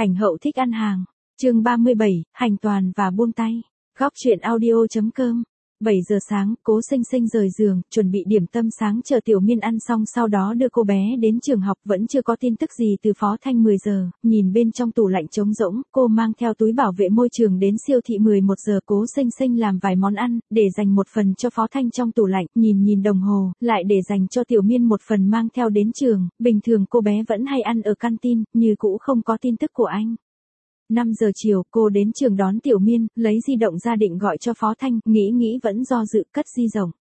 Ảnh hậu thích ăn hàng. Chương 37, hành toàn và buông tay. Góc truyện audio.com. 7 giờ sáng, Cố Sinh Sinh rời giường, chuẩn bị điểm tâm sáng chờ Tiểu Miên ăn xong sau đó đưa cô bé đến trường học, vẫn chưa có tin tức gì từ Phó Thanh. 10 giờ, nhìn bên trong tủ lạnh trống rỗng, cô mang theo túi bảo vệ môi trường đến siêu thị. 11 giờ Cố Sinh Sinh làm vài món ăn, để dành một phần cho Phó Thanh trong tủ lạnh, nhìn đồng hồ, lại để dành cho Tiểu Miên một phần mang theo đến trường. Bình thường cô bé vẫn hay ăn ở canteen, như cũ không có tin tức của anh. 5 giờ chiều, cô đến trường đón Tiểu Miên, lấy di động ra định gọi cho Phó Thanh, nghĩ vẫn do dự, cất di động.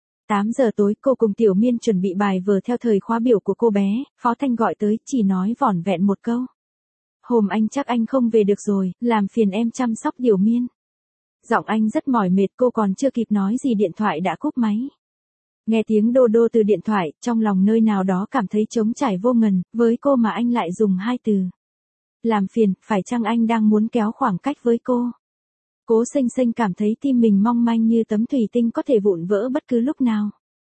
8 giờ tối, cô cùng Tiểu Miên chuẩn bị bài vở theo thời khóa biểu của cô bé, Phó Thanh gọi tới, chỉ nói vỏn vẹn một câu. Hôm anh chắc anh không về được rồi, làm phiền em chăm sóc Tiểu Miên. Giọng anh rất mỏi mệt, cô còn chưa kịp nói gì điện thoại đã cúp máy. Nghe tiếng đô đô từ điện thoại, trong lòng nơi nào đó cảm thấy trống trải vô ngần, với cô mà anh lại dùng hai từ. Làm phiền, phải chăng anh đang muốn kéo khoảng cách với cô? Cố Sinh Sinh cảm thấy tim mình mong manh như tấm thủy tinh có thể vụn vỡ bất cứ lúc nào.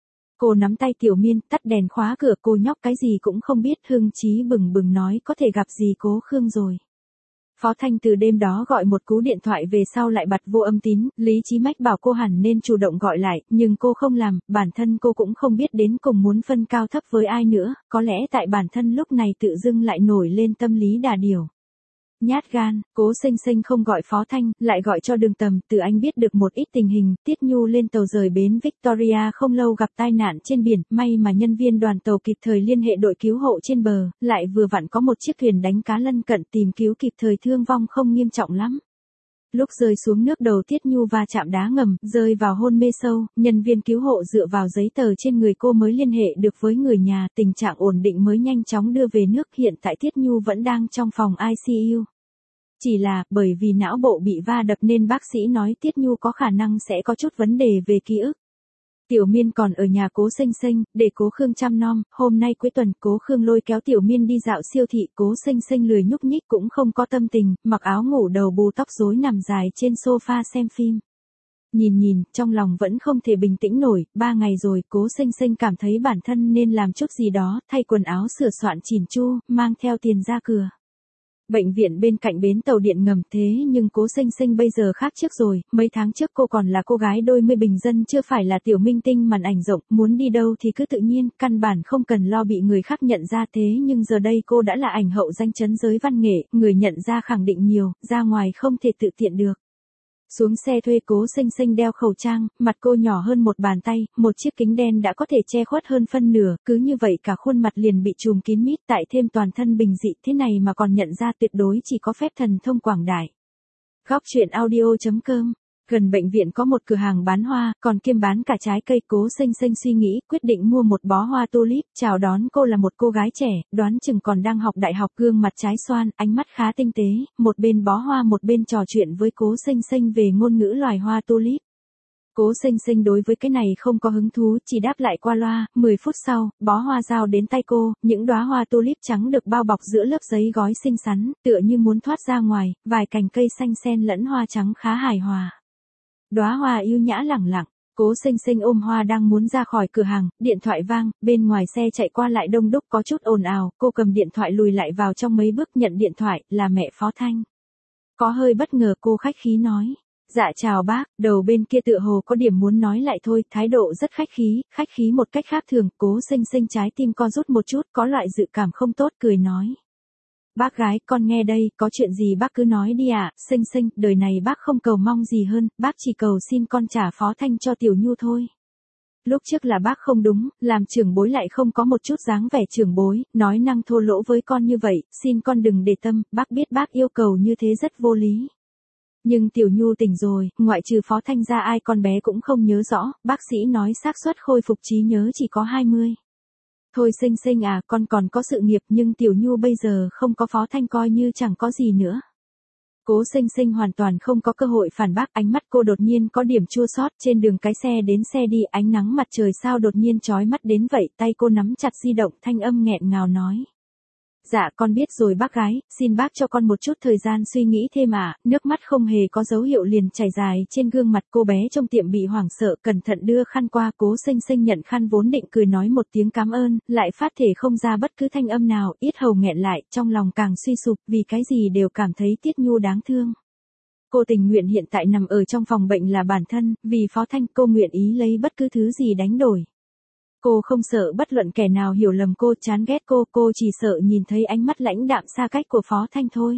Cô nắm tay Tiểu Miên, tắt đèn khóa cửa, cô nhóc cái gì cũng không biết, hưng chí bừng bừng nói có thể gặp gì Cố Khương rồi. Phó Thanh từ đêm đó gọi một cú điện thoại về sau lại bật vô âm tín, lý trí mách bảo cô hẳn nên chủ động gọi lại, nhưng cô không làm, bản thân cô cũng không biết đến cùng muốn phân cao thấp với ai nữa, có lẽ tại bản thân lúc này tự dưng lại nổi lên tâm lý đà điểu. Nhát gan, Cố Sinh Sinh không gọi Phó Thanh, lại gọi cho Đường Tầm, từ anh biết được một ít tình hình, Tiết Nhu lên tàu rời bến Victoria không lâu gặp tai nạn trên biển, may mà nhân viên đoàn tàu kịp thời liên hệ đội cứu hộ trên bờ, lại vừa vặn có một chiếc thuyền đánh cá lân cận tìm cứu kịp thời, thương vong không nghiêm trọng lắm. Lúc rơi xuống nước đầu Tiết Nhu va chạm đá ngầm, rơi vào hôn mê sâu, nhân viên cứu hộ dựa vào giấy tờ trên người cô mới liên hệ được với người nhà, tình trạng ổn định mới nhanh chóng đưa về nước, hiện tại Tiết Nhu vẫn đang trong phòng ICU. Chỉ là, bởi vì não bộ bị va đập nên bác sĩ nói Tiết Nhu có khả năng sẽ có chút vấn đề về ký ức. Tiểu Miên còn ở nhà Cố Sinh Sinh, để Cố Khương chăm nom, hôm nay cuối tuần, Cố Khương lôi kéo Tiểu Miên đi dạo siêu thị, Cố Sinh Sinh lười nhúc nhích cũng không có tâm tình, mặc áo ngủ đầu bù tóc rối nằm dài trên sofa xem phim. Nhìn, trong lòng vẫn không thể bình tĩnh nổi, 3 ngày rồi, Cố Sinh Sinh cảm thấy bản thân nên làm chút gì đó, thay quần áo sửa soạn chỉn chu, mang theo tiền ra cửa. Bệnh viện bên cạnh bến tàu điện ngầm, thế nhưng Cố Sinh Sinh bây giờ khác trước rồi, mấy tháng trước cô còn là cô gái đôi mươi bình dân, chưa phải là tiểu minh tinh màn ảnh rộng, muốn đi đâu thì cứ tự nhiên, căn bản không cần lo bị người khác nhận ra, thế nhưng giờ đây cô đã là ảnh hậu danh chấn giới văn nghệ, người nhận ra khẳng định nhiều, ra ngoài không thể tự tiện được. Xuống xe thuê, Cố Sinh Sinh đeo khẩu trang, mặt cô nhỏ hơn một bàn tay, một chiếc kính đen đã có thể che khuất hơn phân nửa, cứ như vậy cả khuôn mặt liền bị trùm kín mít, tại thêm toàn thân bình dị, thế này mà còn nhận ra tuyệt đối chỉ có phép thần thông quảng đại. Góc truyện audio.com. Gần bệnh viện có một cửa hàng bán hoa, còn kiêm bán cả trái cây. Cố Sinh Sinh suy nghĩ, quyết định mua một bó hoa tulip, chào đón cô là một cô gái trẻ, đoán chừng còn đang học đại học, gương mặt trái xoan, ánh mắt khá tinh tế, một bên bó hoa một bên trò chuyện với Cố Sinh Sinh về ngôn ngữ loài hoa tulip. Cố Sinh Sinh đối với cái này không có hứng thú, chỉ đáp lại qua loa. 10 phút sau, bó hoa giao đến tay cô, những đóa hoa tulip trắng được bao bọc giữa lớp giấy gói xinh xắn, tựa như muốn thoát ra ngoài, vài cành cây xanh xen lẫn hoa trắng khá hài hòa. Đóa hoa yêu nhã lẳng lặng, Cố Sinh Sinh ôm hoa đang muốn ra khỏi cửa hàng, điện thoại vang, bên ngoài xe chạy qua lại đông đúc có chút ồn ào, cô cầm điện thoại lùi lại vào trong mấy bước, nhận điện thoại, là mẹ Phó Thanh. Có hơi bất ngờ, cô khách khí nói. Dạ chào bác, đầu bên kia tựa hồ có điểm muốn nói lại thôi, thái độ rất khách khí một cách khác thường. Cố Sinh Sinh trái tim co rút một chút, có loại dự cảm không tốt, cười nói. Bác gái, con nghe đây, có chuyện gì bác cứ nói đi ạ. Sinh Sinh, đời này bác không cầu mong gì hơn, bác chỉ cầu xin con trả Phó Thanh cho Tiểu Nhu thôi. Lúc trước là bác không đúng, làm trưởng bối lại không có một chút dáng vẻ trưởng bối, nói năng thô lỗ với con như vậy, xin con đừng để tâm, bác biết bác yêu cầu như thế rất vô lý. Nhưng Tiểu Nhu tỉnh rồi, ngoại trừ Phó Thanh ra ai con bé cũng không nhớ rõ, bác sĩ nói xác suất khôi phục trí nhớ chỉ có 20. Thôi Sinh Sinh à, con còn có sự nghiệp, nhưng Tiểu Nhu bây giờ không có Phó Thanh coi như chẳng có gì nữa. Cố Sinh Sinh hoàn toàn không có cơ hội phản bác, ánh mắt cô đột nhiên có điểm chua xót. Trên đường cái xe đến xe đi, ánh nắng mặt trời sao đột nhiên chói mắt đến vậy, tay cô nắm chặt di động, thanh âm nghẹn ngào nói. Dạ con biết rồi bác gái, xin bác cho con một chút thời gian suy nghĩ thêm ạ. Nước mắt không hề có dấu hiệu liền chảy dài trên gương mặt cô bé trong tiệm bị hoảng sợ, cẩn thận đưa khăn qua. Cố Sinh Sinh nhận khăn vốn định cười nói một tiếng cảm ơn, lại phát thể không ra bất cứ thanh âm nào, yết hầu nghẹn lại, trong lòng càng suy sụp, vì cái gì đều cảm thấy Tiết Nhu đáng thương. Cô tình nguyện hiện tại nằm ở trong phòng bệnh là bản thân, vì Phó Thanh cô nguyện ý lấy bất cứ thứ gì đánh đổi. Cô không sợ bất luận kẻ nào hiểu lầm cô, chán ghét cô chỉ sợ nhìn thấy ánh mắt lãnh đạm xa cách của Phó Thanh thôi.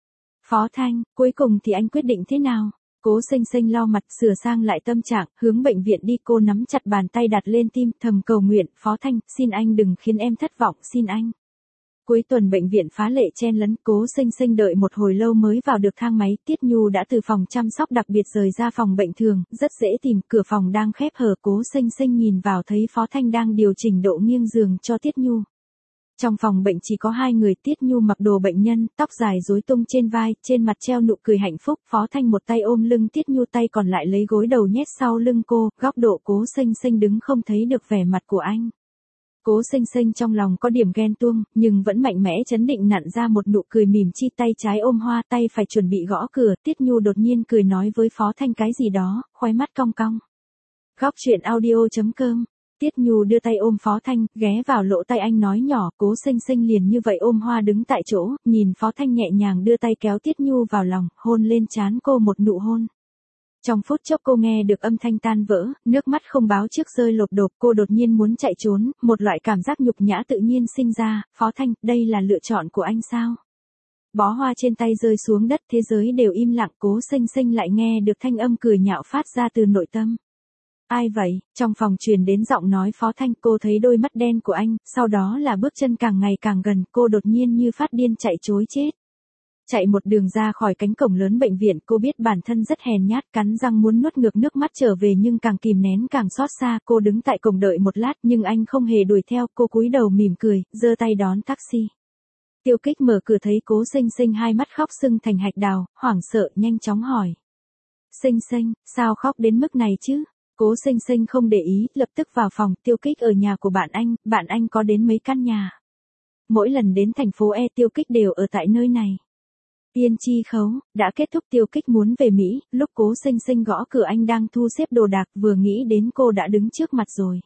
Phó Thanh, cuối cùng thì anh quyết định thế nào? Cố Sinh Sinh lau mặt sửa sang lại tâm trạng, hướng bệnh viện đi. Cô nắm chặt bàn tay đặt lên tim, thầm cầu nguyện, Phó Thanh, xin anh đừng khiến em thất vọng, xin anh. Cuối tuần bệnh viện phá lệ chen lấn, Cố Sinh Sinh đợi một hồi lâu mới vào được thang máy. Tiết Nhu đã từ phòng chăm sóc đặc biệt rời ra phòng bệnh thường, rất dễ tìm, cửa phòng đang khép hờ. Cố Sinh Sinh nhìn vào thấy Phó Thanh đang điều chỉnh độ nghiêng giường cho Tiết Nhu. Trong phòng bệnh chỉ có hai người, Tiết Nhu mặc đồ bệnh nhân, tóc dài rối tung trên vai, trên mặt treo nụ cười hạnh phúc. Phó Thanh một tay ôm lưng Tiết Nhu, tay còn lại lấy gối đầu nhét sau lưng cô, góc độ Cố Sinh Sinh đứng không thấy được vẻ mặt của anh. Cố Sinh Sinh trong lòng có điểm ghen tuông, nhưng vẫn mạnh mẽ trấn định nặn ra một nụ cười mỉm chi, tay trái ôm hoa, tay phải chuẩn bị gõ cửa. Tiết Nhu đột nhiên cười nói với Phó Thanh cái gì đó, khóe mắt cong cong. Góc truyện audio.com. Tiết Nhu đưa tay ôm Phó Thanh, ghé vào lỗ tai anh nói nhỏ. Cố Sinh Sinh liền như vậy ôm hoa đứng tại chỗ, nhìn Phó Thanh nhẹ nhàng đưa tay kéo Tiết Nhu vào lòng, hôn lên trán cô một nụ hôn. Trong phút chốc cô nghe được âm thanh tan vỡ, nước mắt không báo trước rơi lột đột. Cô đột nhiên muốn chạy trốn, một loại cảm giác nhục nhã tự nhiên sinh ra. Phó Thanh, đây là lựa chọn của anh sao? Bó hoa trên tay rơi xuống đất, thế giới đều im lặng. Cố Sinh Sinh lại nghe được thanh âm cười nhạo phát ra từ nội tâm. Ai vậy? Trong phòng truyền đến giọng nói Phó Thanh. Cô thấy đôi mắt đen của anh, sau đó là bước chân càng ngày càng gần. Cô đột nhiên như phát điên chạy trối chết. Chạy một đường ra khỏi cánh cổng lớn bệnh viện, cô biết bản thân rất hèn nhát, cắn răng muốn nuốt ngược nước mắt trở về nhưng càng kìm nén càng xót xa. Cô đứng tại cổng đợi một lát nhưng anh không hề đuổi theo. Cô cúi đầu mỉm cười, giơ tay đón taxi. Tiêu Kích mở cửa thấy Cố Sinh Sinh hai mắt khóc sưng thành hạch đào, hoảng sợ nhanh chóng hỏi. Sinh Sinh, sao khóc đến mức này chứ? Cố Sinh Sinh không để ý, lập tức vào phòng. Tiêu Kích ở nhà của bạn anh có đến mấy căn nhà. Mỗi lần đến thành phố E Tiêu Kích đều ở tại nơi này. Tiên tri khấu, đã kết thúc. Tiêu Kích muốn về Mỹ, lúc Cố Sinh Sinh gõ cửa anh đang thu xếp đồ đạc, vừa nghĩ đến cô đã đứng trước mặt rồi.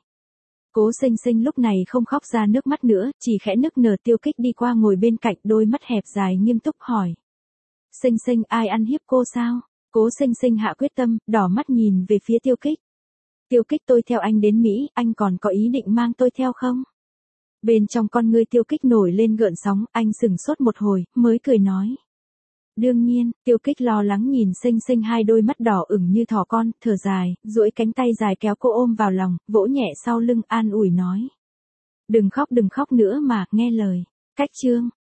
Cố Sinh Sinh lúc này không khóc ra nước mắt nữa, chỉ khẽ nức nở. Tiêu Kích đi qua ngồi bên cạnh, đôi mắt hẹp dài nghiêm túc hỏi. Sinh Sinh, ai ăn hiếp cô sao? Cố Sinh Sinh hạ quyết tâm, đỏ mắt nhìn về phía Tiêu Kích. Tiêu Kích, tôi theo anh đến Mỹ, anh còn có ý định mang tôi theo không? Bên trong con ngươi Tiêu Kích nổi lên gợn sóng, anh sững sốt một hồi, mới cười nói. Đương nhiên. Tiêu Kích lo lắng nhìn Sinh Sinh hai đôi mắt đỏ ửng như thỏ con, thở dài, duỗi cánh tay dài kéo cô ôm vào lòng, vỗ nhẹ sau lưng, an ủi nói. Đừng khóc nữa mà, nghe lời. Cách chương.